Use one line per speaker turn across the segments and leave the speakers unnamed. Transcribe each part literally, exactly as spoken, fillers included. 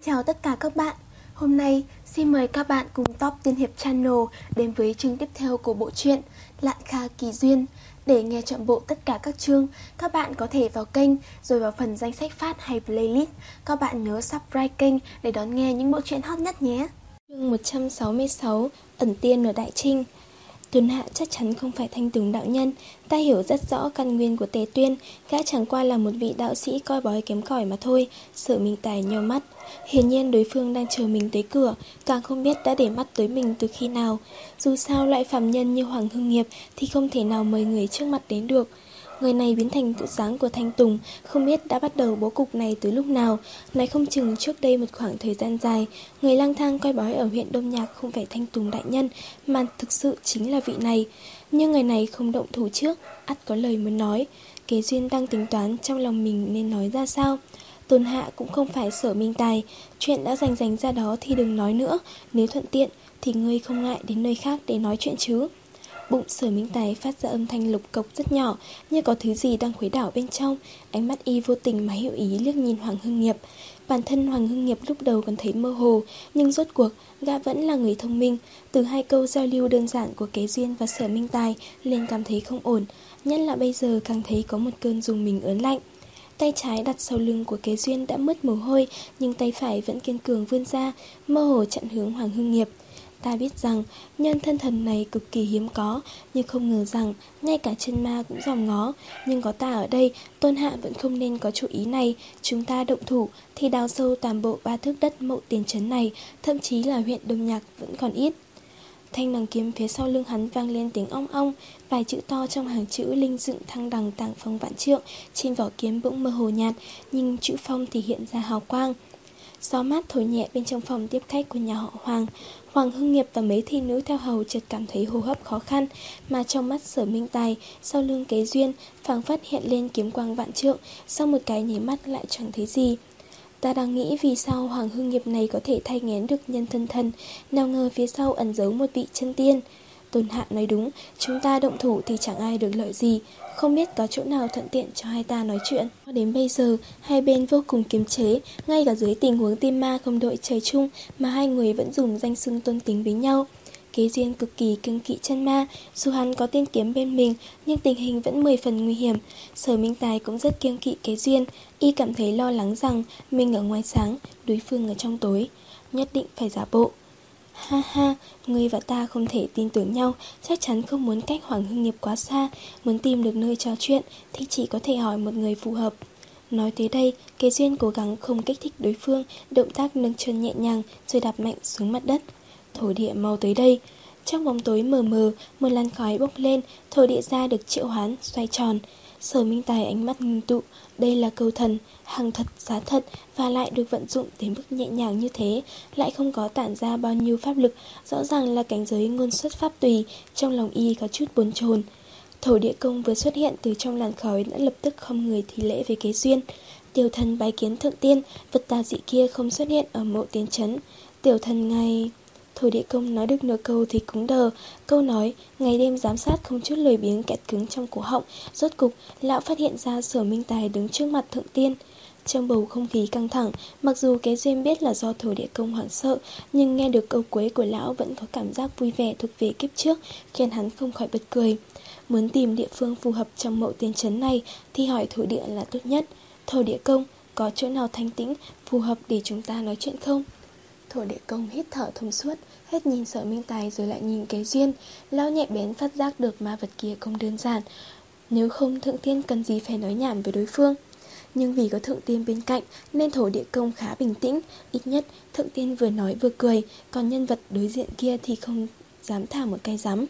Chào tất cả các bạn. Hôm nay xin mời các bạn cùng Top Tiên Hiệp Channel đến với chương tiếp theo của bộ truyện Lạn Kha Kỳ Duyên. Để nghe trọn bộ tất cả các chương, các bạn có thể vào kênh rồi vào phần danh sách phát hay playlist. Các bạn nhớ subscribe kênh để đón nghe những bộ truyện hot nhất nhé. Chương một trăm sáu mươi sáu, Ẩn Tiên ở Đại Trinh. Tuần Hạ chắc chắn không phải Thanh Tùng đạo nhân. Ta hiểu rất rõ căn nguyên của Tề Tuyên. Gã chẳng qua là một vị đạo sĩ coi bói kém cỏi mà thôi. Sở Minh Tài nheo mắt. Hiển nhiên đối phương đang chờ mình tới cửa, càng không biết đã để mắt tới mình từ khi nào. Dù sao loại phàm nhân như Hoàng Hưng Nghiệp thì không thể nào mời người trước mặt đến được. Người này biến thành tự dáng của Thanh Tùng, không biết đã bắt đầu bố cục này từ lúc nào. Nói không chừng trước đây một khoảng thời gian dài, người lang thang coi bói ở huyện Đông Nhạc không phải Thanh Tùng đại nhân, mà thực sự chính là vị này. Nhưng người này không động thủ trước, ắt có lời muốn nói. Kế Duyên đang tính toán trong lòng mình nên nói ra sao. Tôn Hạ cũng không phải Sở Minh Tài, chuyện đã rành rành ra đó thì đừng nói nữa. Nếu thuận tiện thì ngươi không ngại đến nơi khác để nói chuyện chứ. Bụng Sở Minh Tài phát ra âm thanh lục cộc rất nhỏ, như có thứ gì đang khuấy đảo bên trong. Ánh mắt y vô tình mà hiểu ý liếc nhìn Hoàng Hưng Nghiệp. Bản thân Hoàng Hưng Nghiệp lúc đầu còn thấy mơ hồ, nhưng rốt cuộc gã vẫn là người thông minh. Từ hai câu giao lưu đơn giản của Kế Duyên và Sở Minh Tài liền cảm thấy không ổn, nhất là bây giờ càng thấy có một cơn rùng mình ớn lạnh. Tay trái đặt sau lưng của Kế Duyên đã mướt mồ hôi, nhưng tay phải vẫn kiên cường vươn ra, mơ hồ chặn hướng Hoàng Hưng Nghiệp. Ta biết rằng nhân thân thần này cực kỳ hiếm có, nhưng không ngờ rằng ngay cả chân ma cũng dòm ngó. Nhưng có ta ở đây, Tôn Hạ vẫn không nên có chủ ý này. Chúng ta động thủ thì đào sâu toàn bộ ba thước đất Mậu Tiền trấn này, thậm chí là huyện Đông Nhạc vẫn còn ít. Thanh đằng kiếm phía sau lưng hắn vang lên tiếng ong ong, vài chữ to trong hàng chữ linh dựng thăng đằng tàng phong vạn trượng. Trên vỏ kiếm bỗng mơ hồ nhạt, nhưng chữ phong thì hiện ra hào quang. Gió mát thổi nhẹ bên trong phòng tiếp khách của nhà họ Hoàng. Hoàng Hưng Nghiệp và mấy thị nữ theo hầu chợt cảm thấy hô hấp khó khăn, mà trong mắt Sở Minh Tài, sau lưng Kế Duyên, phảng phất hiện lên kiếm quang vạn trượng, sau một cái nháy mắt lại chẳng thấy gì. Ta đang nghĩ vì sao Hoàng Hưng Nghiệp này có thể thay nghén được nhân thân thần, nào ngờ phía sau ẩn giấu một vị chân tiên. Tôn Hạ nói đúng, chúng ta động thủ thì chẳng ai được lợi gì, không biết có chỗ nào thuận tiện cho hai ta nói chuyện. Đến bây giờ, hai bên vô cùng kiềm chế, ngay cả dưới tình huống tim ma không đội trời chung mà hai người vẫn dùng danh xưng tôn kính với nhau. Kế Duyên cực kỳ kiêng kỵ chân ma, dù hắn có tiên kiếm bên mình nhưng tình hình vẫn mười phần nguy hiểm. Sở Minh Tài cũng rất kiêng kỵ Kế Duyên, y cảm thấy lo lắng rằng mình ở ngoài sáng, đối phương ở trong tối, nhất định phải giả bộ. Ha ha, ngươi và ta không thể tin tưởng nhau, chắc chắn không muốn cách Hoàng Hưng Nghiệp quá xa, muốn tìm được nơi trò chuyện thì chỉ có thể hỏi một người phù hợp. Nói tới đây, Kế Duyên cố gắng không kích thích đối phương, động tác nâng chân nhẹ nhàng rồi đạp mạnh xuống mặt đất. Thổ địa mau tới đây. Trong bóng tối mờ mờ, một làn khói bốc lên, thổ địa ra được triệu hoán, xoay tròn. Sở Minh Tài ánh mắt ngưng tụ, đây là câu thần, hàng thật giá thật và lại được vận dụng đến mức nhẹ nhàng như thế, lại không có tản ra bao nhiêu pháp lực, rõ ràng là cảnh giới ngôn xuất pháp tùy. Trong lòng y có chút bồn chồn. Thổ địa công vừa xuất hiện từ trong làn khói đã lập tức không người thi lễ với Kế Duyên. Tiểu thần bái kiến thượng tiên, vật tà dị kia không xuất hiện ở Mậu Tiến trấn. Tiểu thần ngài... Thổ địa công nói được nửa câu thì cứng đờ. Câu nói ngày đêm giám sát không chút lười biếng kẹt cứng trong cổ họng. Rốt cục lão phát hiện ra Sở Minh Tài đứng trước mặt thượng tiên. Trong bầu không khí căng thẳng, mặc dù Kế Duyên biết là do thổ địa công hoảng sợ, nhưng nghe được câu cuối của lão vẫn có cảm giác vui vẻ thuộc về kiếp trước, khiến hắn không khỏi bật cười. Muốn tìm địa phương phù hợp trong Mậu Tiên trấn này thì hỏi thổ địa là tốt nhất. Thổ địa công, có chỗ nào thanh tĩnh phù hợp để chúng ta nói chuyện không? Thổ địa công hít thở thông suốt, hết nhìn Sở Minh Tài rồi lại nhìn Kế Duyên. Lão nhạy bén phát giác được ma vật kia không đơn giản, nếu không thượng tiên cần gì phải nói nhảm với đối phương. Nhưng vì có thượng tiên bên cạnh nên thổ địa công khá bình tĩnh. Ít nhất thượng tiên vừa nói vừa cười, còn nhân vật đối diện kia thì không dám thả một cái rắm.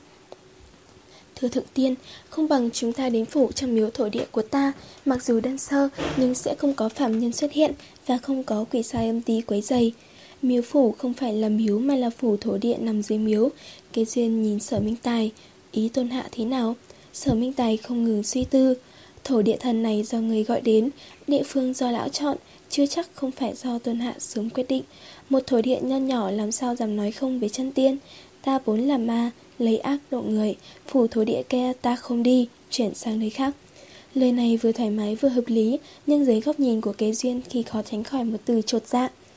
Thưa thượng tiên, không bằng chúng ta đến phủ trong miếu thổ địa của ta. Mặc dù đơn sơ nhưng sẽ không có phàm nhân xuất hiện và không có quỷ sai âm tí quấy rầy. Miếu phủ không phải là miếu mà là phủ thổ địa nằm dưới miếu. Kế Duyên nhìn Sở Minh Tài, ý Tôn Hạ thế nào? Sở Minh Tài không ngừng suy tư. Thổ địa thần này do người gọi đến, địa phương do lão chọn, chưa chắc không phải do Tôn Hạ sớm quyết định. Một thổ địa nho nhỏ làm sao dám nói không với chân tiên. Ta vốn là ma, lấy ác độ người, phủ thổ địa kia ta không đi, chuyển sang nơi khác. Lời này vừa thoải mái vừa hợp lý, nhưng dưới góc nhìn của Kế Duyên thì khó tránh khỏi một từ chột dạ.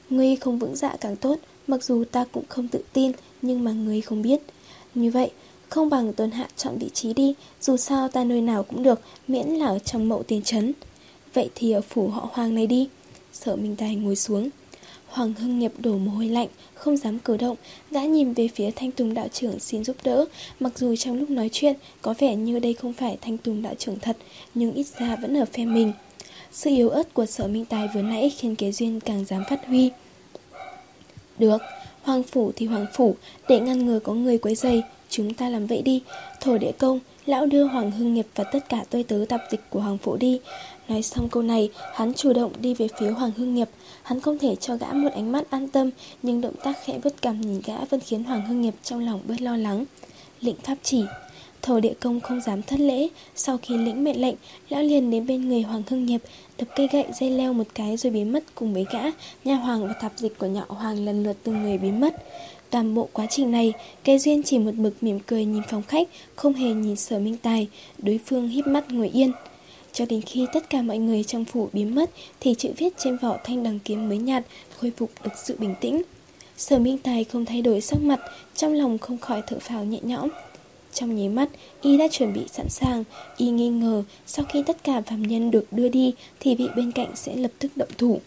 Ngươi không vững dạ càng tốt, mặc dù ta cũng không tự tin, nhưng mà ngươi không biết. Như vậy, không bằng Tôn Hạ chọn vị trí đi, dù sao ta nơi nào cũng được, miễn là ở trong Mậu Tiền trấn. Vậy thì ở phủ họ Hoàng này đi. Sở Minh Tài ngồi xuống. Hoàng Hưng Nghiệp đổ mồ hôi lạnh, không dám cử động, gã nhìn về phía Thanh Tùng đạo trưởng xin giúp đỡ. Mặc dù trong lúc nói chuyện có vẻ như đây không phải Thanh Tùng đạo trưởng thật, nhưng ít ra vẫn ở phe mình. Sự yếu ớt của Sở Minh Tài vừa nãy khiến Kế Duyên càng dám phát huy. Được, Hoàng phủ thì Hoàng phủ, để ngăn ngừa có người quấy rầy, chúng ta làm vậy đi. Thổ Địa Công, lão đưa Hoàng Hưng Nghiệp và tất cả tôi tớ tạp dịch của Hoàng phủ đi. Nói xong câu này, hắn chủ động đi về phía Hoàng Hưng Nghiệp. Hắn không thể cho gã một ánh mắt an tâm, nhưng động tác khẽ vuốt cằm nhìn gã vẫn khiến Hoàng Hưng Nghiệp trong lòng bớt lo lắng. Lĩnh pháp chỉ. Thổ Địa Công không dám thất lễ. Sau khi lĩnh mệnh lệnh, lão liền đến bên người Hoàng Hưng Nghiệp, đập cây gậy dây leo một cái rồi biến mất cùng với gã. Nha hoàng và tạp dịch của nhạo hoàng lần lượt từng người biến mất. Toàn bộ quá trình này, Kế Duyên chỉ một mực mỉm cười nhìn phòng khách, không hề nhìn Sở Minh Tài. Đối phương híp mắt ngồi yên. Cho đến khi tất cả mọi người trong phủ biến mất thì chữ viết trên vỏ thanh đằng kiếm mới nhạt, khôi phục được sự bình tĩnh. Sở Minh Tài không thay đổi sắc mặt, trong lòng không khỏi thở phào nhẹ nhõm. Trong nháy mắt, y đã chuẩn bị sẵn sàng. Y nghi ngờ sau khi tất cả phàm nhân được đưa đi thì vị bên cạnh sẽ lập tức động thủ.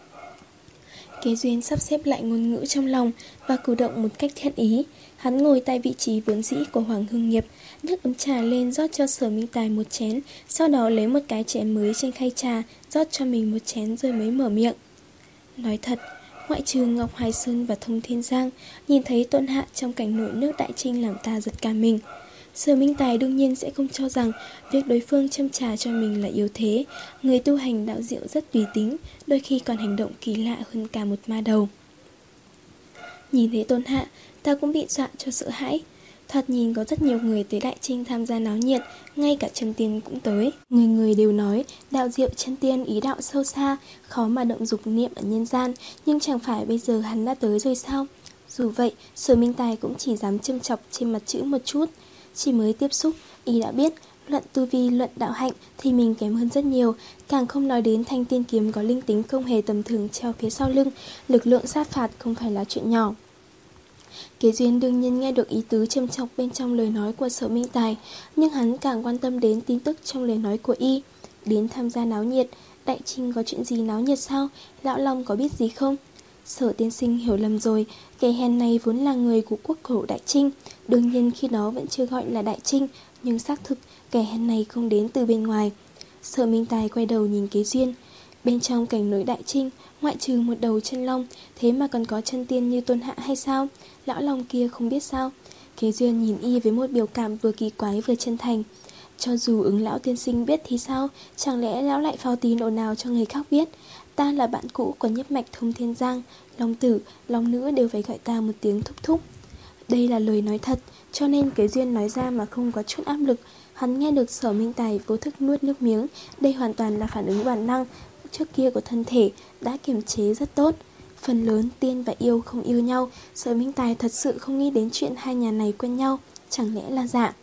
Kế Duyên sắp xếp lại ngôn ngữ trong lòng và cử động một cách thiện ý. Hắn ngồi tại vị trí vốn dĩ của Hoàng Hưng Nghiệp, nhấc ấm trà lên rót cho Sở Minh Tài một chén, sau đó lấy một cái chén mới trên khay trà rót cho mình một chén rồi mới mở miệng. Nói thật, ngoại trừ Ngọc Hải Sơn và Thông Thiên Giang, nhìn thấy Tôn Hạ trong cảnh nổi nước Đại Trinh làm ta giật cả mình. Sở Minh Tài đương nhiên sẽ không cho rằng việc đối phương châm trà cho mình là yếu thế. Người tu hành đạo diệu rất tùy tính, đôi khi còn hành động kỳ lạ hơn cả một ma đầu. Nhìn thấy Tôn Hạ, ta cũng bị dọa cho sợ hãi. Thoạt nhìn có rất nhiều người tới Đại Trinh tham gia náo nhiệt, ngay cả chân tiên cũng tới. Người người đều nói đạo diệu chân tiên ý đạo sâu xa, khó mà động dục niệm ở nhân gian, nhưng chẳng phải bây giờ hắn đã tới rồi sao? Dù vậy, Sở Minh Tài cũng chỉ dám châm chọc trên mặt chữ một chút. Chỉ mới tiếp xúc, y đã biết luận tu vi, luận đạo hạnh thì mình kém hơn rất nhiều. Càng không nói đến thanh tiên kiếm có linh tính không hề tầm thường treo phía sau lưng, lực lượng sát phạt không phải là chuyện nhỏ. Kế Duyên đương nhiên nghe được ý tứ châm chọc bên trong lời nói của Sở Minh Tài, nhưng hắn càng quan tâm đến tin tức trong lời nói của y. Đến tham gia náo nhiệt, Đại Trinh có chuyện gì náo nhiệt sao? Lão Long có biết gì không? Sở tiên sinh hiểu lầm rồi, kẻ hèn này vốn là người của quốc khẩu Đại Trinh. Đương nhiên khi đó vẫn chưa gọi là Đại Trinh, nhưng xác thực kẻ hèn này không đến từ bên ngoài. Sở Minh Tài quay đầu nhìn Kế Duyên. Bên trong cảnh nổi Đại Trinh, ngoại trừ một đầu chân long, thế mà còn có chân tiên như Tôn Hạ hay sao? Lão Long kia không biết sao? Kế Duyên nhìn y với một biểu cảm vừa kỳ quái vừa chân thành. Cho dù ứng lão tiên sinh biết thì sao? Chẳng lẽ lão lại phao tín ồn ào cho người khác biết? Ta là bạn cũ của nhất mạch Thông Thiên Giang, Long tử, Long nữ đều phải gọi ta một tiếng thúc thúc. Đây là lời nói thật, cho nên Kế Duyên nói ra mà không có chút áp lực. Hắn nghe được Sở Minh Tài vô thức nuốt nước miếng. Đây hoàn toàn là phản ứng bản năng trước kia của thân thể, đã kiềm chế rất tốt. Phần lớn tiên và yêu không yêu nhau. Sở Minh Tài thật sự không nghĩ đến chuyện hai nhà này quen nhau. Chẳng lẽ là giả?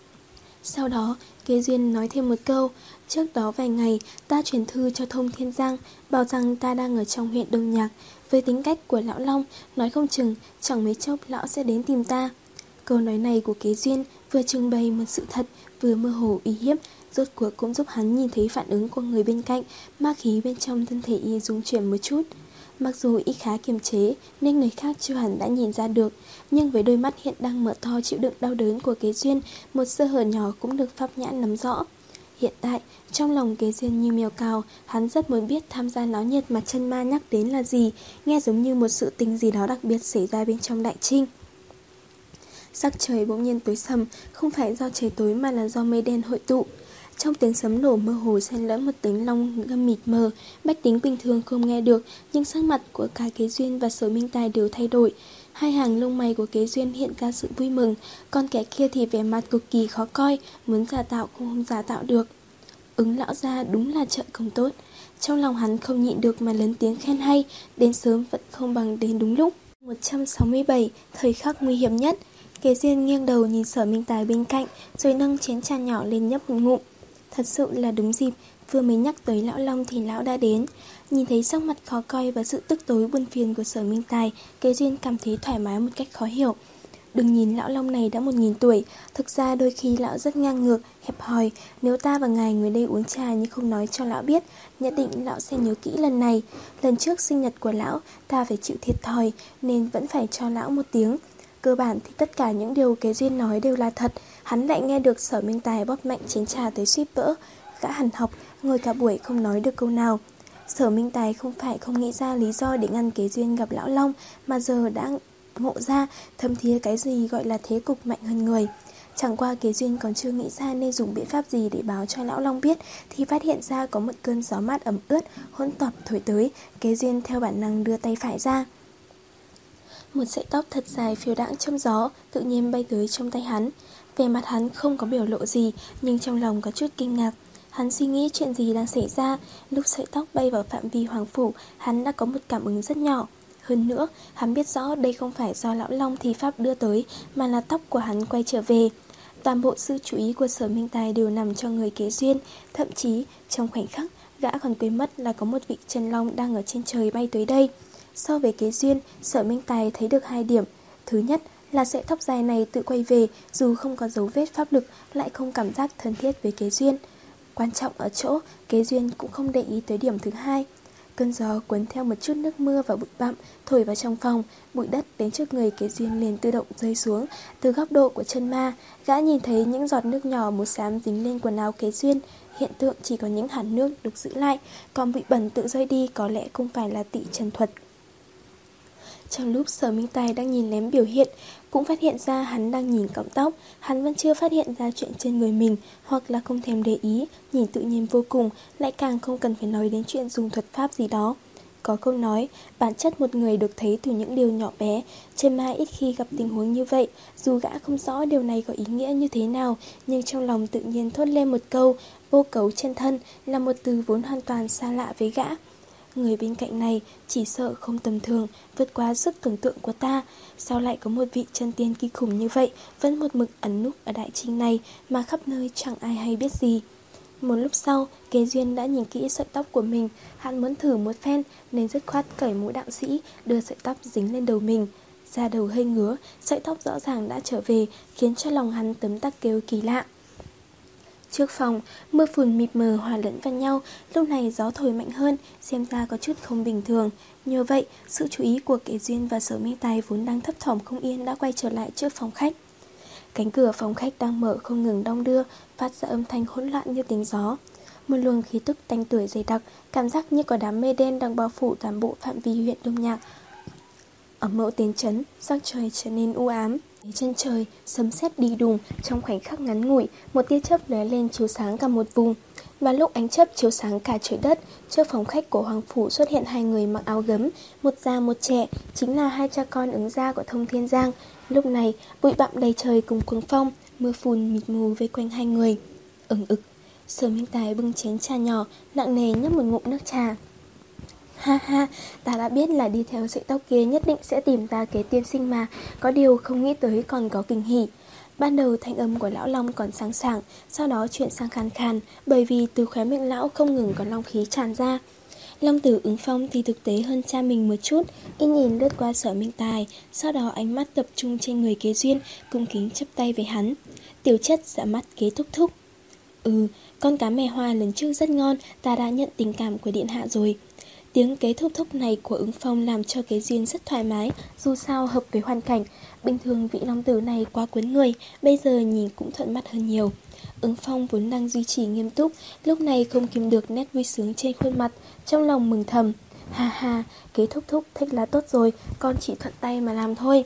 Sau đó Kế Duyên nói thêm một câu. Trước đó vài ngày ta chuyển thư cho Thông Thiên Giang, bảo rằng ta đang ở trong huyện Đông Nhạc. Với tính cách của lão Long, nói không chừng chẳng mấy chốc lão sẽ đến tìm ta. Câu nói này của Kế Duyên vừa trưng bày một sự thật, vừa mơ hồ uy hiếp, rốt cuộc cũng giúp hắn nhìn thấy phản ứng của người bên cạnh. Ma khí bên trong thân thể y rung chuyển một chút. Mặc dù y khá kiềm chế nên người khác chưa hẳn đã nhìn ra được, nhưng với đôi mắt hiện đang mở to chịu đựng đau đớn của Kế Duyên, một sơ hở nhỏ cũng được Pháp Nhãn nắm rõ. Hiện tại, trong lòng Kế Duyên như mèo cào, hắn rất muốn biết tham gia náo nhiệt mà chân ma nhắc đến là gì, nghe giống như một sự tình gì đó đặc biệt xảy ra bên trong Đại Trinh. Sắc trời bỗng nhiên tối sầm, không phải do trời tối mà là do mây đen hội tụ. Trong tiếng sấm nổ mơ hồ xen lẫn một tiếng long ngâm mịt mờ, bách tính bình thường không nghe được, nhưng sắc mặt của cả Kế Duyên và Sở Minh Tài đều thay đổi. Hai hàng lông mày của Kế Duyên hiện ra sự vui mừng, còn kẻ kia thì vẻ mặt cực kỳ khó coi, muốn giả tạo cũng không giả tạo được. Ứng lão gia đúng là trợ công tốt. Trong lòng hắn không nhịn được mà lớn tiếng khen hay, đến sớm vẫn không bằng đến đúng lúc. một trăm sáu mươi bảy, thời khắc nguy hiểm nhất. Kế Duyên nghiêng đầu nhìn Sở Minh Tài bên cạnh, rồi nâng chén trà nhỏ lên nhấp một ngụm. Thật sự là đúng dịp, vừa mới nhắc tới lão Long thì lão đã đến. Nhìn thấy sắc mặt khó coi và sự tức tối buồn phiền của Sở Minh Tài, Kế Duyên cảm thấy thoải mái một cách khó hiểu. Đừng nhìn lão Long này đã một nghìn tuổi, thực ra đôi khi lão rất ngang ngược, hẹp hòi. Nếu ta và ngài người đây uống trà nhưng không nói cho lão biết, nhất định lão sẽ nhớ kỹ lần này. Lần trước sinh nhật của lão, ta phải chịu thiệt thòi, nên vẫn phải cho lão một tiếng. Cơ bản thì tất cả những điều Kế Duyên nói đều là thật. Hắn lại nghe được Sở Minh Tài bóp mạnh chén trà tới suýt vỡ. Gã hằn học, ngồi cả buổi không nói được câu nào. Sở Minh Tài không phải không nghĩ ra lý do để ngăn Kế Duyên gặp lão Long, mà giờ đã ngộ ra thâm thía cái gì gọi là thế cục mạnh hơn người. Chẳng qua Kế Duyên còn chưa nghĩ ra nên dùng biện pháp gì để báo cho lão Long biết, thì phát hiện ra có một cơn gió mát ẩm ướt hỗn tạp thổi tới. Kế Duyên theo bản năng đưa tay phải ra. Một sợi tóc thật dài phiêu đãng trong gió tự nhiên bay tới trong tay hắn. Về mặt hắn không có biểu lộ gì, nhưng trong lòng có chút kinh ngạc. Hắn suy nghĩ chuyện gì đang xảy ra. Lúc sợi tóc bay vào phạm vi hoàng phủ, hắn đã có một cảm ứng rất nhỏ. Hơn nữa, hắn biết rõ đây không phải do lão Long thi pháp đưa tới, mà là tóc của hắn quay trở về. Toàn bộ sự chú ý của Sở Minh Tài đều nằm cho người Kế Duyên. Thậm chí, trong khoảnh khắc, gã còn quên mất là có một vị chân long đang ở trên trời bay tới đây. So với Kế Duyên, Sở Minh Tài thấy được hai điểm. Thứ nhất là sợi tóc dài này tự quay về, dù không có dấu vết pháp lực, lại không cảm giác thân thiết với Kế Duyên. Quan trọng ở chỗ, Kế Duyên cũng không để ý tới điểm thứ hai. Cơn gió cuốn theo một chút nước mưa và bụi bặm thổi vào trong phòng, bụi đất đến trước người Kế Duyên liền tự động rơi xuống. Từ góc độ của chân ma, gã nhìn thấy những giọt nước nhỏ màu xám dính lên quần áo Kế Duyên. Hiện tượng chỉ có những hạt nước được giữ lại, còn bụi bẩn tự rơi đi có lẽ không phải là tị trần thuật. Trong lúc Sở Minh Tài đang nhìn lén biểu hiện, cũng phát hiện ra hắn đang nhìn cọng tóc. Hắn vẫn chưa phát hiện ra chuyện trên người mình, hoặc là không thèm để ý, nhìn tự nhiên vô cùng, lại càng không cần phải nói đến chuyện dùng thuật pháp gì đó. Có câu nói, bản chất một người được thấy từ những điều nhỏ bé. Chân ma ít khi gặp tình huống như vậy. Dù gã không rõ điều này có ý nghĩa như thế nào, nhưng trong lòng tự nhiên thốt lên một câu, vô cấu chân thân, là một từ vốn hoàn toàn xa lạ với gã. Người bên cạnh này chỉ sợ không tầm thường, vượt quá sức tưởng tượng của ta. Sao lại có một vị chân tiên kỳ khủng như vậy, vẫn một mực ẩn núp ở đại trinh này, mà khắp nơi chẳng ai hay biết gì. Một lúc sau, Kế Duyên đã nhìn kỹ sợi tóc của mình. Hắn muốn thử một phen nên dứt khoát cởi mũ đạo sĩ, đưa sợi tóc dính lên đầu mình. Da đầu hơi ngứa, sợi tóc rõ ràng đã trở về, khiến cho lòng hắn tấm tắc kêu kỳ lạ. Trước phòng, mưa phùn mịt mờ hòa lẫn vào nhau. Lúc này gió thổi mạnh hơn, xem ra có chút không bình thường. Nhờ vậy, sự chú ý của Kế Duyên và Sở Minh Tài vốn đang thấp thỏm không yên đã quay trở lại trước phòng khách. Cánh cửa phòng khách đang mở không ngừng đong đưa, phát ra âm thanh hỗn loạn như tiếng gió. Một luồng khí tức tanh tưởi dày đặc, cảm giác như có đám mây đen đang bao phủ toàn bộ phạm vi huyện Đông Nhạc. Ở mẫu tiến trấn, sắc trời trở nên u ám. Trên trời, sấm sét đi đùng, trong khoảnh khắc ngắn ngủi, một tia chớp lóe lên chiếu sáng cả một vùng. Và lúc ánh chớp chiếu sáng cả trời đất, trước phòng khách của Hoàng Phủ xuất hiện hai người mặc áo gấm, một già một trẻ, chính là hai cha con ứng gia của Thông Thiên Giang. Lúc này, bụi bặm đầy trời cùng cuồng phong, mưa phùn mịt mù vây quanh hai người. Ừng ực, Sở Minh Tài bưng chén trà nhỏ, nặng nề nhấp một ngụm nước trà. Ha ha, ta đã biết là đi theo sợi tóc kia nhất định sẽ tìm ta Kế tiên sinh mà, có điều không nghĩ tới còn có kinh hỉ. Ban đầu thanh âm của lão Long còn sáng sảng, sau đó chuyển sang khàn khàn, bởi vì từ khóe miệng lão không ngừng có long khí tràn ra. Long tử Ứng Phong thì thực tế hơn cha mình một chút, y nhìn lướt qua Sở Minh Tài, sau đó ánh mắt tập trung trên người Kế Duyên, cung kính chắp tay với hắn. Tiểu chất dạ mắt Kế thúc thúc. Ừ, con cá mè hoa lần trước rất ngon, ta đã nhận tình cảm của điện hạ rồi. Tiếng Kế thúc thúc này của Ứng Phong làm cho Kế Duyên rất thoải mái, dù sao hợp với hoàn cảnh. Bình thường vị long tử này quá cuốn người, bây giờ nhìn cũng thuận mắt hơn nhiều. Ứng Phong vốn đang duy trì nghiêm túc, lúc này không kìm được nét vui sướng trên khuôn mặt, trong lòng mừng thầm. Ha ha, Kế thúc thúc thích là tốt rồi, con chỉ thuận tay mà làm thôi.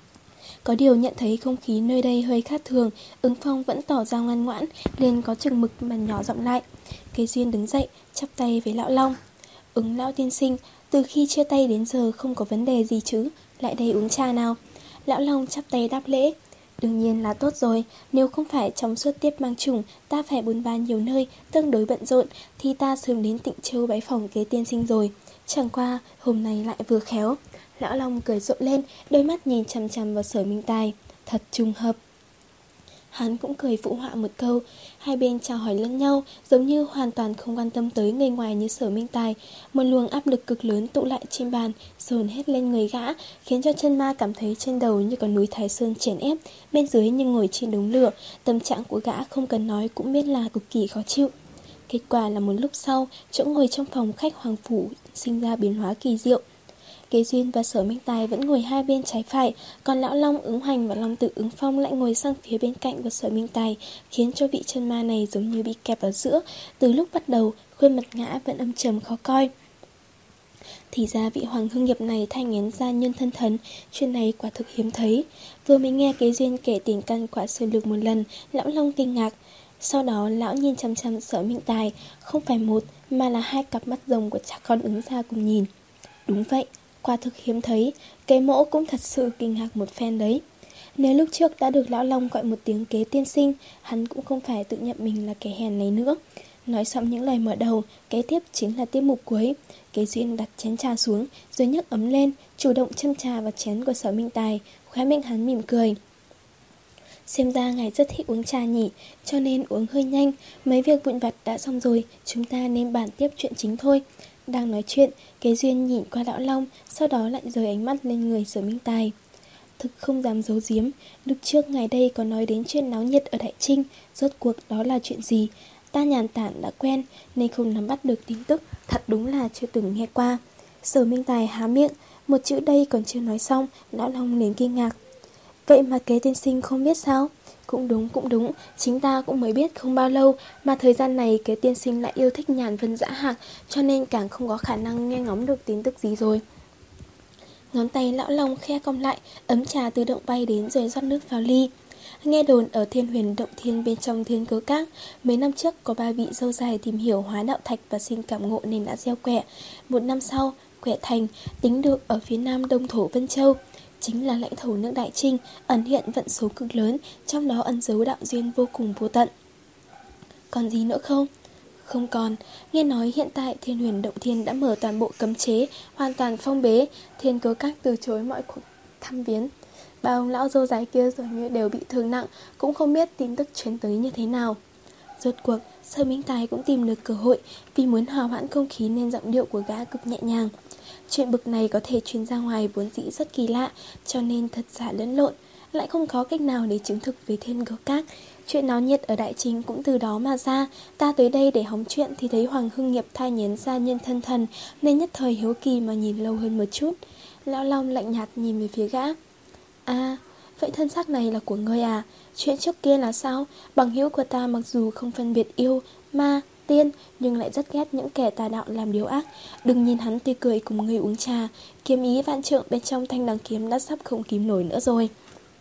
Có điều nhận thấy không khí nơi đây hơi khác thường, Ứng Phong vẫn tỏ ra ngoan ngoãn, liền có chừng mực mà nhỏ giọng lại. Kế Duyên đứng dậy, chắp tay với lão Long. Ứng lão tiên sinh, từ khi chia tay đến giờ không có vấn đề gì chứ, lại đây uống trà nào. Lão Long chắp tay đáp lễ. Đương nhiên là tốt rồi, nếu không phải trong suốt tiếp mang chủng, ta phải buôn ba nhiều nơi, tương đối bận rộn, thì ta sớm đến Tịnh Châu bái phỏng Kế tiên sinh rồi. Chẳng qua, hôm nay lại vừa khéo. Lão Long cười rộ lên, đôi mắt nhìn chằm chằm vào Sở Minh Tài. Thật trùng hợp. Hắn cũng cười phụ họa một câu. Hai bên chào hỏi lẫn nhau, giống như hoàn toàn không quan tâm tới người ngoài như Sở Minh Tài. Một luồng áp lực cực lớn tụ lại trên bàn, dồn hết lên người gã, khiến cho chân ma cảm thấy trên đầu như có núi Thái Sơn chèn ép, bên dưới như ngồi trên đống lửa. Tâm trạng của gã không cần nói cũng biết là cực kỳ khó chịu. Kết quả là một lúc sau, chỗ ngồi trong phòng khách Hoàng Phủ sinh ra biến hóa kỳ diệu. Kế Duyên và Sở Minh Tài vẫn ngồi hai bên trái phải, còn Lão Long, Ứng Hoành và Long Tự, Ứng Phong lại ngồi sang phía bên cạnh của Sở Minh Tài, khiến cho vị chân ma này giống như bị kẹp ở giữa. Từ lúc bắt đầu, khuôn mặt gã vẫn âm trầm khó coi. Thì ra vị Hoàng Hưng Nghiệp này thai nghén gia nhân thân thần, chuyện này quả thực hiếm thấy. Vừa mới nghe Kế Duyên kể tình căn quả sơ lược một lần, Lão Long kinh ngạc. Sau đó lão nhìn chăm chăm Sở Minh Tài, không phải một mà là hai cặp mắt rồng của cha con Ứng gia cùng nhìn. Đúng vậy, quả thực hiếm thấy. Kế Mỗ cũng thật sự kinh ngạc một phen đấy. Nếu lúc trước đã được Lão Long gọi một tiếng Kế tiên sinh, hắn cũng không phải tự nhận mình là kẻ hèn này nữa. Nói xong những lời mở đầu, kế tiếp chính là tiết mục cuối. Kế Duyên đặt chén trà xuống, rồi nhấc ấm lên, chủ động châm trà vào chén của Sở Minh Tài. Khóe miệng hắn mỉm cười. Xem ra ngài rất thích uống trà nhỉ, cho nên uống hơi nhanh. Mấy việc vụn vặt đã xong rồi, chúng ta nên bàn tiếp chuyện chính thôi. Đang nói chuyện, Kế Duyên nhìn qua Lão Long, sau đó lại rời ánh mắt lên người Sở Minh Tài. Thực không dám giấu giếm, lúc trước ngài đây có nói đến chuyện náo nhiệt ở Đại Trinh, rốt cuộc đó là chuyện gì? Ta nhàn tản đã quen nên không nắm bắt được tin tức, thật đúng là chưa từng nghe qua. Sở Minh Tài há miệng, một chữ đây còn chưa nói xong, Lão Long liền kinh ngạc. Vậy mà Kế tiên sinh không biết sao? Cũng đúng, cũng đúng, chính ta cũng mới biết không bao lâu, mà thời gian này Kế tiên sinh lại yêu thích Nhàn Vân Dã Hạc, cho nên càng không có khả năng nghe ngóng được tin tức gì rồi. Ngón tay Lão Long khe cong lại, ấm trà tự động bay đến rồi rót nước vào ly. Nghe đồn ở Thiên Huyền Động Thiên bên trong Thiên Cớ Các, mấy năm trước có ba vị dâu dài tìm hiểu hóa đạo thạch và sinh cảm ngộ nên đã gieo quẻ. Một năm sau, quẻ thành, tính được ở phía nam đông thổ Vân Châu, chính là lãnh thổ nước Đại Trinh, ẩn hiện vận số cực lớn, trong đó ẩn giấu đạo duyên vô cùng vô tận. Còn gì nữa không? Không còn. Nghe nói hiện tại Thiên Huyền Động Thiên đã mở toàn bộ cấm chế, hoàn toàn phong bế. Thiên Cớ Các từ chối mọi cuộc thăm viếng. Ba ông lão dâu dài kia dường như đều bị thương nặng, cũng không biết tin tức truyền tới như thế nào. Rốt cuộc, Sở Minh Tài cũng tìm được cơ hội, vì muốn hòa hoãn không khí nên giọng điệu của gã cực nhẹ nhàng. Chuyện bực này có thể truyền ra ngoài vốn dĩ rất kỳ lạ, cho nên thật giả lẫn lộn, lại không có cách nào để chứng thực về Thiên Cớ Các. Chuyện náo nhiệt ở Đại Trinh cũng từ đó mà ra. Ta tới đây để hóng chuyện thì thấy Hoàng Hưng Nghiệp thai nghén gia nhân thân thần, nên nhất thời hiếu kỳ mà nhìn lâu hơn một chút. Lão Long lạnh nhạt nhìn về phía gã. À, vậy thân xác này là của ngươi à? Chuyện trước kia là sao? Bằng hữu của ta mặc dù không phân biệt yêu, ma, tiên, nhưng lại rất ghét những kẻ tà đạo làm điều ác. Đừng nhìn hắn tươi cười cùng ngươi uống trà, kiếm ý vạn trượng bên trong thanh đằng kiếm đã sắp không kìm nổi nữa rồi.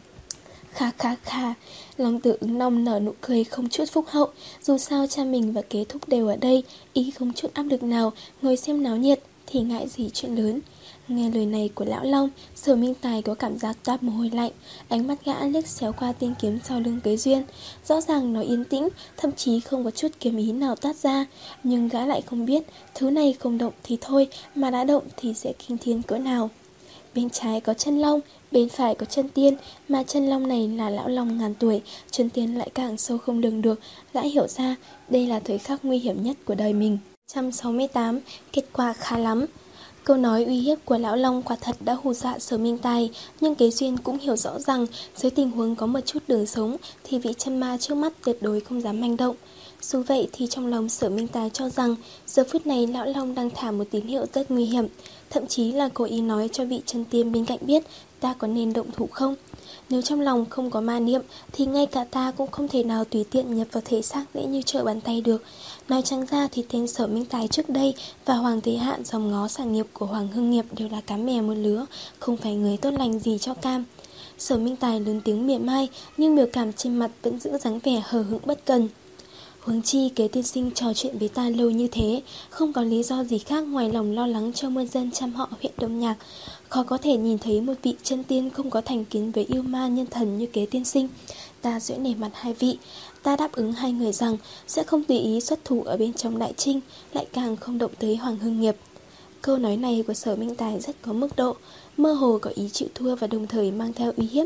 Khà khà khà, Long Tử Ứng Long nở nụ cười không chút phúc hậu. Dù sao cha mình và Kế Thúc đều ở đây, ý không chút áp lực nào, ngồi xem náo nhiệt thì ngại gì chuyện lớn. Nghe lời này của Lão Long, Sở Minh Tài có cảm giác toát mồ hôi lạnh. Ánh mắt gã liếc xéo qua tiên kiếm sau lưng Kế Duyên. Rõ ràng nó yên tĩnh, thậm chí không có chút kiếm ý nào toát ra. Nhưng gã lại không biết, thứ này không động thì thôi, mà đã động thì sẽ kinh thiên cỡ nào. Bên trái có chân long, bên phải có chân tiên, mà chân long này là Lão Long ngàn tuổi, chân tiên lại càng sâu không lường được. Gã hiểu ra, đây là thời khắc nguy hiểm nhất của đời mình. một trăm sáu mươi tám, kết quả khá lắm. Câu nói uy hiếp của Lão Long quả thật đã hù dọa Sở Minh Tài, nhưng Kế Duyên cũng hiểu rõ rằng dưới tình huống có một chút đường sống thì vị chân ma trước mắt tuyệt đối không dám manh động. Dù vậy thì trong lòng Sở Minh Tài cho rằng giờ phút này Lão Long đang thả một tín hiệu rất nguy hiểm, thậm chí là cố ý nói cho vị chân tiên bên cạnh biết ta có nên động thủ không. Nếu trong lòng không có ma niệm thì ngay cả ta cũng không thể nào tùy tiện nhập vào thể xác dễ như trở bàn tay được. Nói trắng ra thì tên Sở Minh Tài trước đây và Hoàng Thế Hạn, dòng ngó sản nghiệp của Hoàng Hưng Nghiệp đều là cá mè một lứa, không phải người tốt lành gì cho cam. Sở Minh Tài lớn tiếng mỉa mai, nhưng biểu cảm trên mặt vẫn giữ dáng vẻ hờ hững bất cần. Huống chi Kế tiên sinh trò chuyện với ta lâu như thế, không có lý do gì khác ngoài lòng lo lắng cho muôn dân trăm họ huyện Đông Nhạc. Khó có thể nhìn thấy một vị chân tiên không có thành kiến với yêu ma nhân thần như Kế tiên sinh. Ta sẽ nể mặt hai vị. Ta đáp ứng hai người rằng sẽ không tùy ý xuất thủ ở bên trong Đại Trinh, lại càng không động tới Hoàng Hưng Nghiệp. Câu nói này của Sở Minh Tài rất có mức độ, mơ hồ có ý chịu thua và đồng thời mang theo uy hiếp.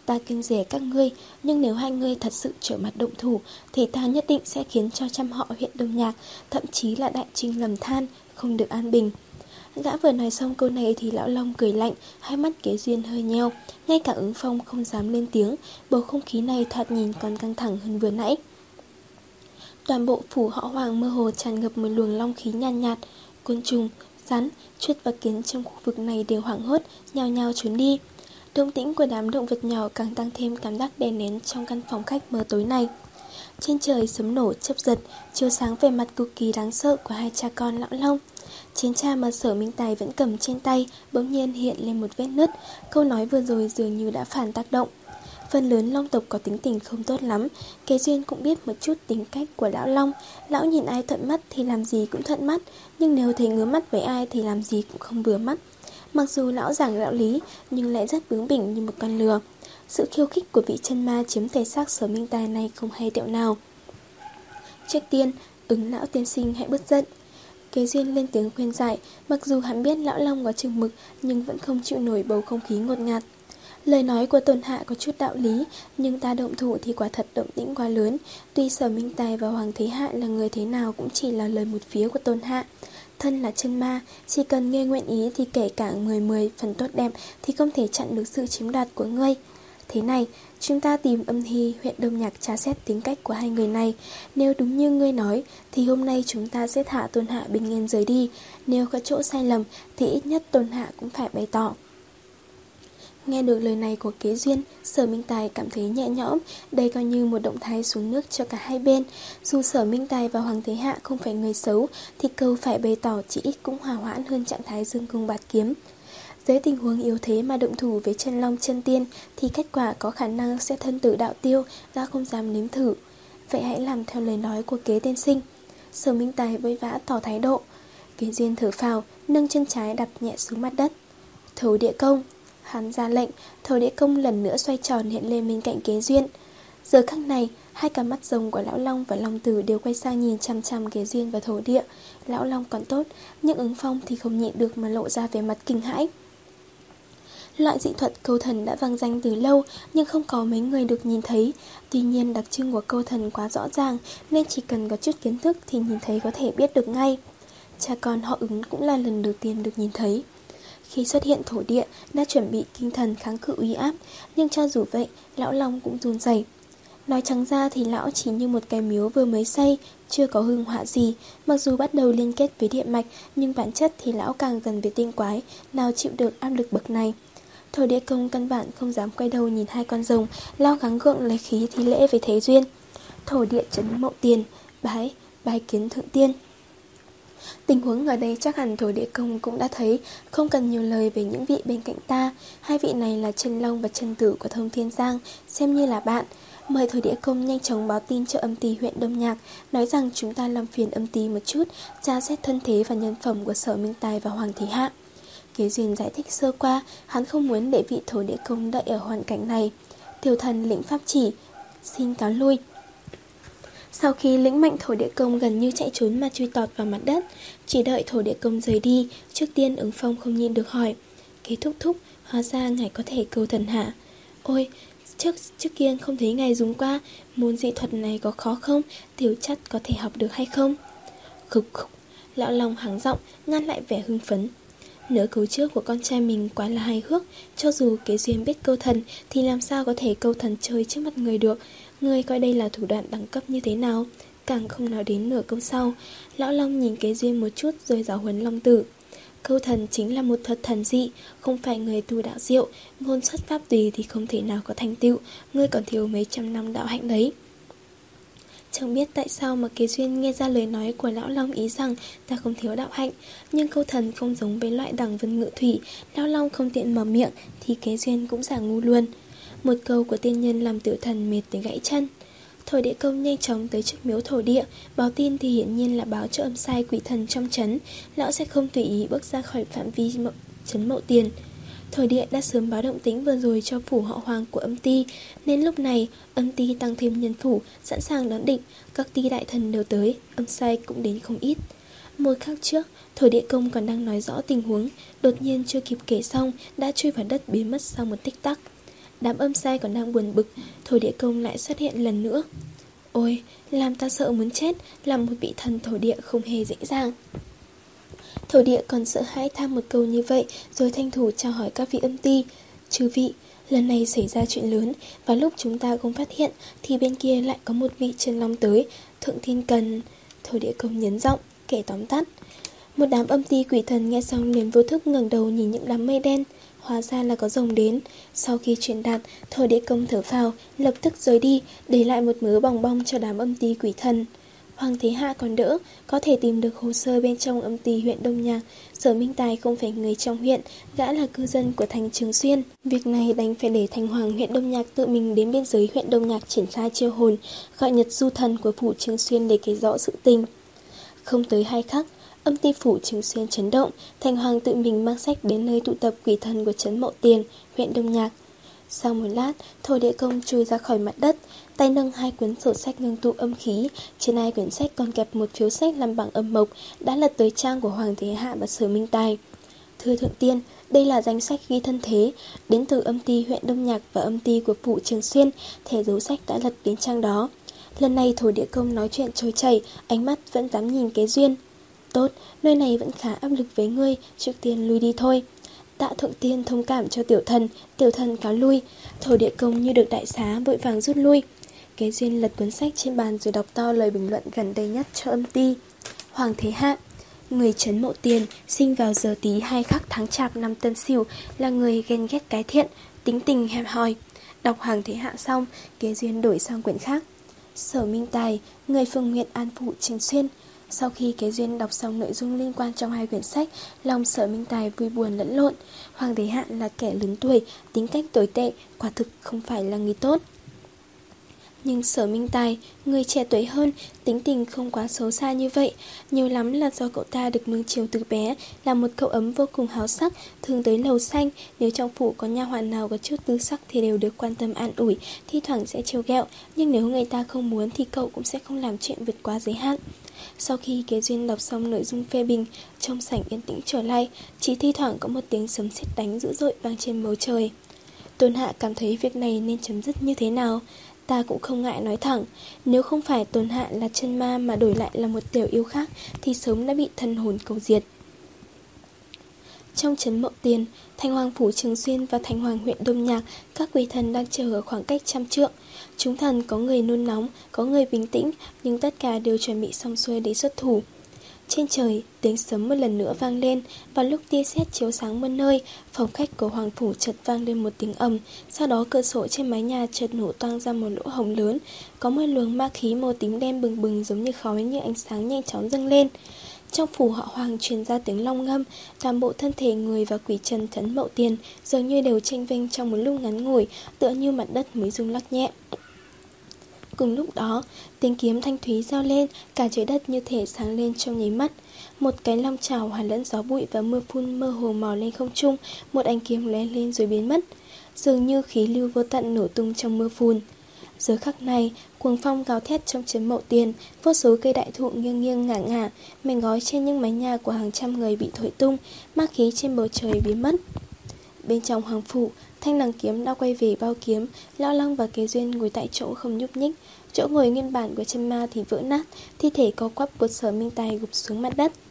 Ta kiêng rẻ các ngươi, nhưng nếu hai ngươi thật sự trở mặt động thủ thì ta nhất định sẽ khiến cho trăm họ huyện Đông Nhạc, thậm chí là Đại Trinh lầm than, không được an bình. Gã vừa nói xong câu này thì Lão Long cười lạnh, hai mắt Kế Duyên hơi nheo, ngay cả Ứng Phong không dám lên tiếng, bầu không khí này thoạt nhìn còn căng thẳng hơn vừa nãy. Toàn bộ phủ họ Hoàng mơ hồ tràn ngập một luồng long khí nhàn nhạt, nhạt, côn trùng, rắn, chuột và kiến trong khu vực này đều hoảng hốt, nhao nhao trốn đi. Động tĩnh của đám động vật nhỏ càng tăng thêm cảm giác đè nén trong căn phòng khách mờ tối này. Trên trời sấm nổ chớp giật, chiếu sáng về mặt cực kỳ đáng sợ của hai cha con Lão Long. Chiến tra mà Sở Minh Tài vẫn cầm trên tay bỗng nhiên hiện lên một vết nứt, câu nói vừa rồi dường như đã phản tác động. Phần lớn long tộc có tính tình không tốt lắm, Kế Duyên cũng biết một chút tính cách của Lão Long. Lão nhìn ai thuận mắt thì làm gì cũng thuận mắt, nhưng nếu thấy ngứa mắt với ai thì làm gì cũng không vừa mắt. Mặc dù lão giảng đạo lý, nhưng lại rất bướng bỉnh như một con lừa. Sự khiêu khích của vị chân ma chiếm thể xác Sở Minh Tài này không hay tẹo nào. Trước tiên, Ứng lão tiên sinh hãy bớt giận. Kế Duyên lên tiếng khuyên giải, mặc dù hắn biết Lão Long có chừng mực nhưng vẫn không chịu nổi bầu không khí ngột ngạt. Lời nói của Tôn Hạ có chút đạo lý, nhưng ta động thủ thì quả thật động tĩnh quá lớn. Tuy Sở Minh Tài và Hoàng Thế Hạ là người thế nào cũng chỉ là lời một phía của Tôn Hạ. Thân là chân ma, chỉ cần ngươi nguyện ý thì kể cả mười mười phần tốt đẹp thì không thể chặn được sự chiếm đoạt của ngươi. Thế này, chúng ta tìm Âm Hy huyện Đông Nhạc tra xét tính cách của hai người này. Nếu đúng như ngươi nói thì hôm nay chúng ta sẽ thả Tôn Hạ bình yên rời đi. Nếu có chỗ sai lầm thì ít nhất Tôn Hạ cũng phải bày tỏ. Nghe được lời này của Kế Duyên, Sở Minh Tài cảm thấy nhẹ nhõm. Đây coi như một động thái xuống nước cho cả hai bên. Dù Sở Minh Tài và Hoàng Thế Hạ không phải người xấu thì câu phải bày tỏ chỉ ít cũng hòa hoãn hơn trạng thái dương cung bạt kiếm. Dưới tình huống yếu thế mà động thủ với chân long chân tiên thì kết quả có khả năng sẽ thân tử đạo tiêu, đã không dám nếm thử. Vậy hãy làm theo lời nói của Kế tiên sinh. Sở Minh Tài vội vã tỏ thái độ. Kế Duyên thở phào, nâng chân trái đập nhẹ xuống mặt đất. Thấu địa công. Hắn ra lệnh, thấu địa công lần nữa xoay tròn hiện lên bên cạnh Kế Duyên. Giờ khắc này, hai cặp mắt rồng của Lão Long và Long Tử đều quay sang nhìn chăm chăm Kế Duyên và thổ địa. Lão Long còn tốt, nhưng Ứng Phong thì không nhịn được mà lộ ra vẻ mặt kinh hãi. Loại dị thuật câu thần đã vang danh từ lâu, nhưng không có mấy người được nhìn thấy. Tuy nhiên đặc trưng của câu thần quá rõ ràng, nên chỉ cần có chút kiến thức thì nhìn thấy có thể biết được ngay. Cha con họ Ứng cũng là lần đầu tiên được nhìn thấy. Khi xuất hiện thổ địa đã chuẩn bị kinh thần kháng cự uy áp, nhưng cho dù vậy, Lão Long cũng run rẩy. Nói trắng ra thì lão chỉ như một cái miếu vừa mới xây, chưa có hương họa gì. Mặc dù bắt đầu liên kết với địa mạch, nhưng bản chất thì lão càng dần về tinh quái, nào chịu được áp lực bậc này. Thổ địa công căn bản không dám quay đầu nhìn hai con rồng, lao gắng gượng lấy khí thi lễ với Thế Duyên. Thổ địa trấn Mậu Tiền, bái, bái kiến thượng tiên. Tình huống ở đây chắc hẳn thổ địa công cũng đã thấy, không cần nhiều lời về những vị bên cạnh ta. Hai vị này là chân long và chân tử của Thông Thiên Giang, xem như là bạn. Mời thổ địa công nhanh chóng báo tin cho Âm Ty huyện Đông Nhạc, nói rằng chúng ta làm phiền Âm Ty một chút, tra xét thân thế và nhân phẩm của Sở Minh Tài và Hoàng Thế Hạ. Kế Duyên giải thích sơ qua, hắn không muốn để vị thổ địa công đợi ở hoàn cảnh này. Tiểu thần lĩnh pháp chỉ, xin cáo lui. Sau khi lĩnh mệnh, thổ địa công gần như chạy trốn mà chui tọt vào mặt đất. Chỉ đợi thổ địa công rời đi, trước tiên Ứng Phong không nhịn được hỏi: Kế thúc thúc, hóa ra ngài có thể câu thần hả? Ôi, trước trước kia không thấy ngài dùng qua, môn dị thuật này có khó không? Tiểu chất có thể học được hay không? Khục khục, Lão Long hắng giọng ngăn lại vẻ hưng phấn. Nửa câu trước của con trai mình quá là hài hước. Cho dù Kế Duyên biết câu thần thì làm sao có thể câu thần chơi trước mặt người được. Người coi đây là thủ đoạn đẳng cấp như thế nào? Càng không nói đến nửa câu sau. Lão Long nhìn Kế Duyên một chút rồi giáo huấn Long Tử. Câu thần chính là một thuật thần dị, không phải người tu đạo diệu. Ngôn xuất pháp tùy thì không thể nào có thành tựu. Ngươi còn thiếu mấy trăm năm đạo hạnh đấy. Chẳng biết tại sao mà Kế Duyên nghe ra lời nói của Lão Long ý rằng ta không thiếu đạo hạnh. Nhưng câu thần không giống với loại đẳng vân ngự thủy. Lão Long không tiện mở miệng thì Kế Duyên cũng giả ngu luôn. Một câu của tiên nhân làm tiểu thần mệt tới gãy chân. Thổ địa công nhanh chóng tới trước miếu thổ địa. Báo tin thì hiển nhiên là báo cho âm sai quỷ thần trong trấn. Lão sẽ không tùy ý bước ra khỏi phạm vi mậu, trấn Mậu Tiền. Thổ địa đã sớm báo động tĩnh vừa rồi cho phủ họ Hoàng của Âm Ty, nên lúc này Âm Ty tăng thêm nhân phủ, sẵn sàng đón định. Các ty đại thần đều tới, âm sai cũng đến không ít. Một khắc trước, thổ địa công còn đang nói rõ tình huống, đột nhiên chưa kịp kể xong đã chui vào đất biến mất sau một tích tắc. Đám âm sai còn đang buồn bực, thổ địa công lại xuất hiện lần nữa. Ôi, làm ta sợ muốn chết, làm một vị thần thổ địa không hề dễ dàng. Thổ địa còn sợ hãi tham một câu như vậy, rồi thanh thủ chào hỏi các vị âm ti. Chư vị, lần này xảy ra chuyện lớn, và lúc chúng ta không phát hiện thì bên kia lại có một vị chân long tới. Thượng thiên cần... Thổ địa công nhấn giọng, kể tóm tắt. Một đám âm ti quỷ thần nghe xong liền vô thức ngẩng đầu nhìn những đám mây đen. Hóa ra là có rồng đến. Sau khi truyền đạt, thổ địa công thở phào, lập tức rời đi, để lại một mớ bòng bong cho đám âm ti quỷ thần. Hoàng Thế Hạ còn đỡ, có thể tìm được hồ sơ bên trong âm ty huyện Đông Nhạc. Sở Minh Tài không phải người trong huyện, gã là cư dân của thành Trường Xuyên. Việc này đành phải để thành hoàng huyện Đông Nhạc tự mình đến biên giới huyện Đông Nhạc triển khai chiêu hồn, gọi Nhật Du Thần của phủ Trường Xuyên để kể rõ sự tình. Không tới hai khắc, âm ty phủ Trường Xuyên chấn động, thành hoàng tự mình mang sách đến nơi tụ tập quỷ thần của trấn Mậu Tiền, huyện Đông Nhạc. Sau một lát, thổ địa công chui ra khỏi mặt đất, tay nâng hai cuốn sổ sách ngưng tụ âm khí, trên hai quyển sách còn kẹp một phiếu sách làm bằng âm mộc, đã lật tới trang của Hoàng Thế Hạ và Sở Minh Tài. Thưa thượng tiên, đây là danh sách ghi thân thế, đến từ âm ty huyện Đông Nhạc và âm ty của phủ Trường Xuyên, thẻ dấu sách đã lật đến trang đó. Lần này thổ địa công nói chuyện trôi chảy, ánh mắt vẫn dám nhìn Kế Duyên. Tốt, nơi này vẫn khá áp lực với ngươi, trước tiên lui đi thôi. Tạ thượng tiên thông cảm cho tiểu thần, tiểu thần cáo lui. Thổ địa công như được đại xá vội vàng rút lui. Kế Duyên lật cuốn sách trên bàn rồi đọc to lời bình luận gần đây nhất cho âm ty. Hoàng Thế Hạ, người trấn Mậu Tiền, sinh vào giờ Tý hai khắc tháng Chạp năm Tân Sửu, là người ghen ghét cái thiện, tính tình hẹp hòi. Đọc Hoàng Thế Hạ xong, Kế Duyên đổi sang quyển khác. Sở Minh Tài, người phường huyện An Phụ Trường Xuyên. Sau khi Kế Duyên đọc xong nội dung liên quan trong hai quyển sách, lòng Sở Minh Tài vui buồn lẫn lộn. Hoàng Thế Hạ là kẻ lớn tuổi, tính cách tồi tệ, quả thực không phải là người tốt. Nhưng Sở Minh Tài, người trẻ tuổi hơn, tính tình không quá xấu xa như vậy. Nhiều lắm là do cậu ta được nuông chiều từ bé, là một cậu ấm vô cùng háo sắc, thường tới lầu xanh. Nếu trong phủ có nha hoàn nào có chút tư sắc thì đều được quan tâm an ủi, thi thoảng sẽ trêu ghẹo. Nhưng nếu người ta không muốn thì cậu cũng sẽ không làm chuyện vượt quá giới hạn. Sau khi Kế Duyên đọc xong nội dung phê bình, trong sảnh yên tĩnh trở lại, chỉ thi thoảng có một tiếng sấm sét đánh dữ dội vang trên bầu trời. Tôn Hạ cảm thấy việc này nên chấm dứt như thế nào? Ta cũng không ngại nói thẳng, nếu không phải Tôn Hạ là chân ma mà đổi lại là một tiểu yêu khác thì sớm đã bị thân hồn cầu diệt. Trong trấn Mậu Tiền, thành hoàng phủ Trường Xuyên và thành hoàng huyện Đông Nhạc, các quỷ thần đang chờ ở khoảng cách trăm trượng. Chúng thần có người nôn nóng, có người bình tĩnh, nhưng tất cả đều chuẩn bị xong xuôi để xuất thủ. Trên trời, tiếng sấm một lần nữa vang lên, và lúc tia sét chiếu sáng muôn nơi, phòng khách của hoàng phủ chợt vang lên một tiếng ầm, sau đó cửa sổ trên mái nhà chợt nổ toang ra một lỗ hổng lớn, có một luồng ma khí màu tím đen bừng bừng giống như khói như ánh sáng nhanh chóng dâng lên. Trong phủ họ Hoàng truyền ra tiếng long ngâm, toàn bộ thân thể người và quỷ trần trấn Mậu Tiền dường như đều chênh vênh trong một lúc ngắn ngủi, tựa như mặt đất mới rung lắc nhẹ. Cùng lúc đó, tiếng kiếm thanh thúy reo lên, cả trái đất như thể sáng lên trong nháy mắt. Một cái long trào hòa lẫn gió bụi và mưa phun mơ hồ mò lên không trung, một ánh kiếm lóe lên rồi biến mất, dường như khí lưu vô tận nổ tung trong mưa phùn. Giờ khắc này, cuồng phong gào thét trong trấn Mậu Tiền, vô số cây đại thụ nghiêng nghiêng ngả ngả, mảnh gói trên những mái nhà của hàng trăm người bị thổi tung, ma khí trên bầu trời biến mất. Bên trong hoàng phủ, thanh đằng kiếm đã quay về bao kiếm, Lão Long và Kế Duyên ngồi tại chỗ không nhúc nhích. Chỗ ngồi nguyên bản của chân ma thì vỡ nát, thi thể co quắp của Sở Minh Tài gục xuống mặt đất.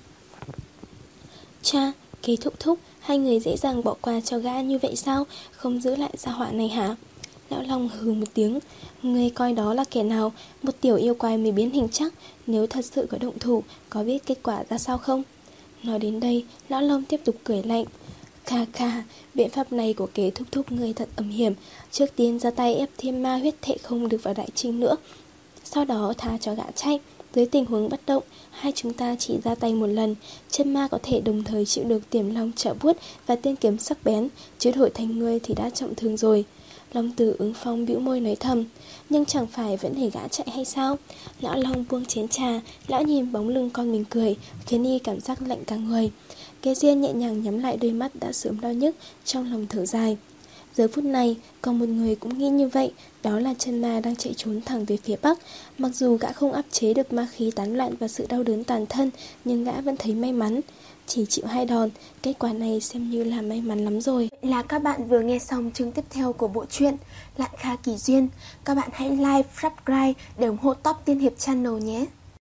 Cha, Kế thúc thúc, hai người dễ dàng bỏ qua cho gã như vậy sao, không giữ lại gia họa này hả? Lão Long hừ một tiếng, ngươi coi đó là kẻ nào, một tiểu yêu quái mới biến hình chắc, nếu thật sự có động thủ, có biết kết quả ra sao không? Nói đến đây, Lão Long tiếp tục cười lạnh. Kha kha, biện pháp này của Kế thúc thúc ngươi thật âm hiểm. Trước tiên ra tay ép thiên ma huyết thệ không được vào đại trinh nữa, sau đó tha cho gã chạy. Dưới tình huống bất động, hai chúng ta chỉ ra tay một lần, chân ma có thể đồng thời chịu được tiềm long trợ vuốt và tiên kiếm sắc bén, chứ đổi thành ngươi thì đã trọng thương rồi. Long Tử ứng phong bĩu môi nói thầm, nhưng chẳng phải vẫn để gã chạy hay sao? Lão Long buông chén trà, lão nhìn bóng lưng con mình cười, khiến y cảm giác lạnh cả người. Kế Duyên nhẹ nhàng nhắm lại đôi mắt đã sớm đau nhức, trong lòng thở dài.
Giờ phút này, còn một người cũng nghĩ như vậy, đó là chân ma đang chạy trốn thẳng về phía bắc. Mặc dù gã không áp chế được ma khí tán loạn và sự đau đớn tàn thân, nhưng gã vẫn thấy may mắn. Chỉ chịu hai đòn, kết quả này xem như là may mắn lắm rồi.
Vậy là các bạn vừa nghe xong chương tiếp theo của bộ truyện Lạn Kha Kỳ Duyên. Các bạn hãy like, subscribe để ủng hộ Top Tiên Hiệp Channel nhé.